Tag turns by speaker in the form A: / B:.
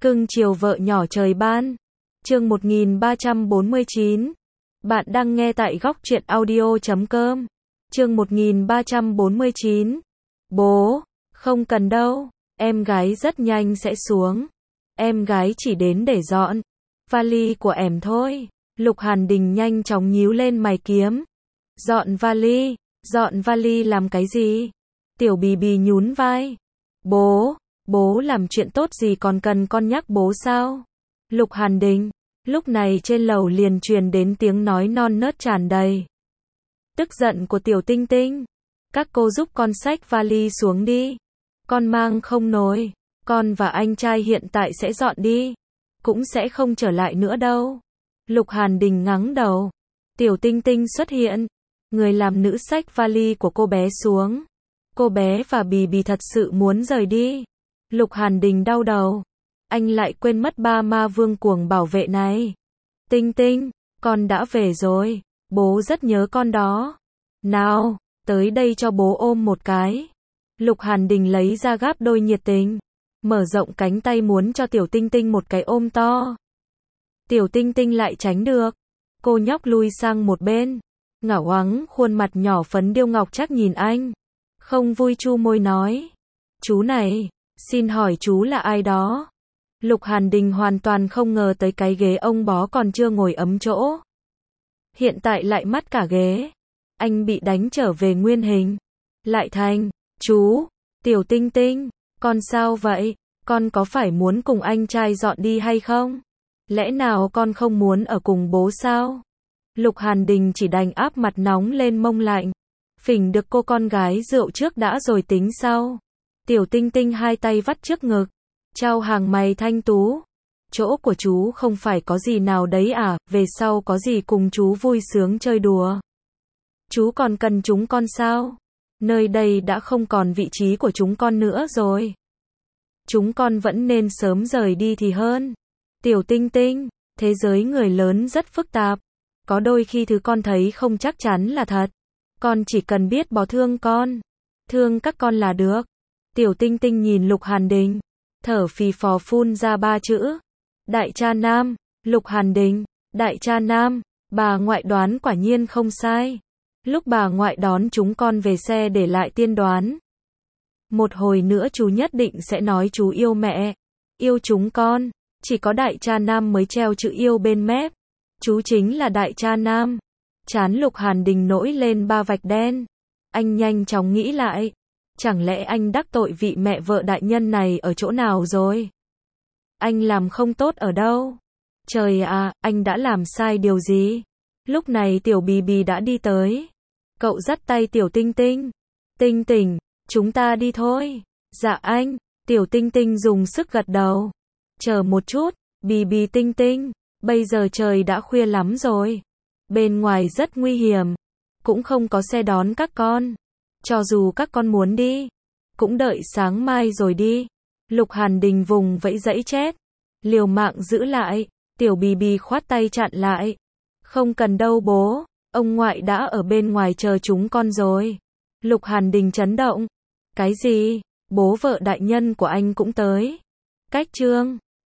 A: Cưng chiều vợ nhỏ trời ban. Chương 1349. Bạn đang nghe tại góc truyện audio.com. Chương 1349. Bố, không cần đâu, em gái rất nhanh sẽ xuống. Em gái chỉ đến để dọn vali của em thôi. Lục Hàn Đình nhanh chóng nhíu lên mày kiếm. Dọn vali làm cái gì? Tiểu Bì Bì nhún vai. Bố làm chuyện tốt gì còn cần con nhắc bố sao? Lục Hàn Đình. Lúc này trên lầu liền truyền đến tiếng nói non nớt tràn đầy tức giận của Tiểu Tinh Tinh. Các cô giúp con xách vali xuống đi. Con mang không nổi. Con và anh trai hiện tại sẽ dọn đi. Cũng sẽ không trở lại nữa đâu. Lục Hàn Đình ngắng đầu. Tiểu Tinh Tinh xuất hiện. Người làm nữ xách vali của cô bé xuống. Cô bé và Bì Bì thật sự muốn rời đi. Lục Hàn Đình đau đầu. Anh lại quên mất ba ma vương cuồng bảo vệ này. Tinh Tinh, con đã về rồi. Bố rất nhớ con đó. Nào, tới đây cho bố ôm một cái. Lục Hàn Đình lấy ra gáp đôi nhiệt tình. Mở rộng cánh tay muốn cho Tiểu Tinh Tinh một cái ôm to. Tiểu Tinh Tinh lại tránh được. Cô nhóc lui sang một bên. Ngảo oắng khuôn mặt nhỏ phấn điêu ngọc chắc nhìn anh. Không vui chu môi nói. Chú này, xin hỏi chú là ai đó? Lục Hàn Đình hoàn toàn không ngờ tới cái ghế ông bó còn chưa ngồi ấm chỗ. Hiện tại lại mất cả ghế. Anh bị đánh trở về nguyên hình. Lại thành, chú, Tiểu Tinh Tinh, con sao vậy? Con có phải muốn cùng anh trai dọn đi hay không? Lẽ nào con không muốn ở cùng bố sao? Lục Hàn Đình chỉ đành áp mặt nóng lên mông lạnh. Phỉnh được cô con gái rượu trước đã rồi tính sau. Tiểu Tinh Tinh hai tay vắt trước ngực. Trao hàng mày thanh tú. Chỗ của chú không phải có gì nào đấy à, về sau có gì cùng chú vui sướng chơi đùa. Chú còn cần chúng con sao? Nơi đây đã không còn vị trí của chúng con nữa rồi. Chúng con vẫn nên sớm rời đi thì hơn. Tiểu Tinh Tinh, thế giới người lớn rất phức tạp. Có đôi khi thứ con thấy không chắc chắn là thật. Con chỉ cần biết bỏ thương con. Thương các con là được. Tiểu Tinh Tinh nhìn Lục Hàn Đình. Thở phì phò phun ra ba chữ. Đại cha nam. Lục Hàn Đình. Đại cha nam. Bà ngoại đoán quả nhiên không sai. Lúc bà ngoại đón chúng con về xe để lại tiên đoán. Một hồi nữa chú nhất định sẽ nói chú yêu mẹ. Yêu chúng con. Chỉ có đại cha nam mới treo chữ yêu bên mép. Chú chính là đại cha nam. Trán Lục Hàn Đình nổi lên ba vạch đen. Anh nhanh chóng nghĩ lại. Chẳng lẽ anh đắc tội vị mẹ vợ đại nhân này ở chỗ nào rồi? Anh làm không tốt ở đâu? Trời à, anh đã làm sai điều gì? Lúc này Tiểu Bì Bì đã đi tới. Cậu dắt tay Tiểu Tinh Tinh. Tinh Tinh, chúng ta đi thôi. Dạ anh. Tiểu Tinh Tinh dùng sức gật đầu. Chờ một chút, Bì Bì Tinh Tinh. Bây giờ trời đã khuya lắm rồi. Bên ngoài rất nguy hiểm. Cũng không có xe đón các con. Cho dù các con muốn đi, cũng đợi sáng mai rồi đi. Lục Hàn Đình vùng vẫy dãy chết. Liều mạng giữ lại. Tiểu Bì Bì khoát tay chặn lại. Không cần đâu bố. Ông ngoại đã ở bên ngoài chờ chúng con rồi. Lục Hàn Đình chấn động. Cái gì? Bố vợ đại nhân của anh cũng tới. Cách chương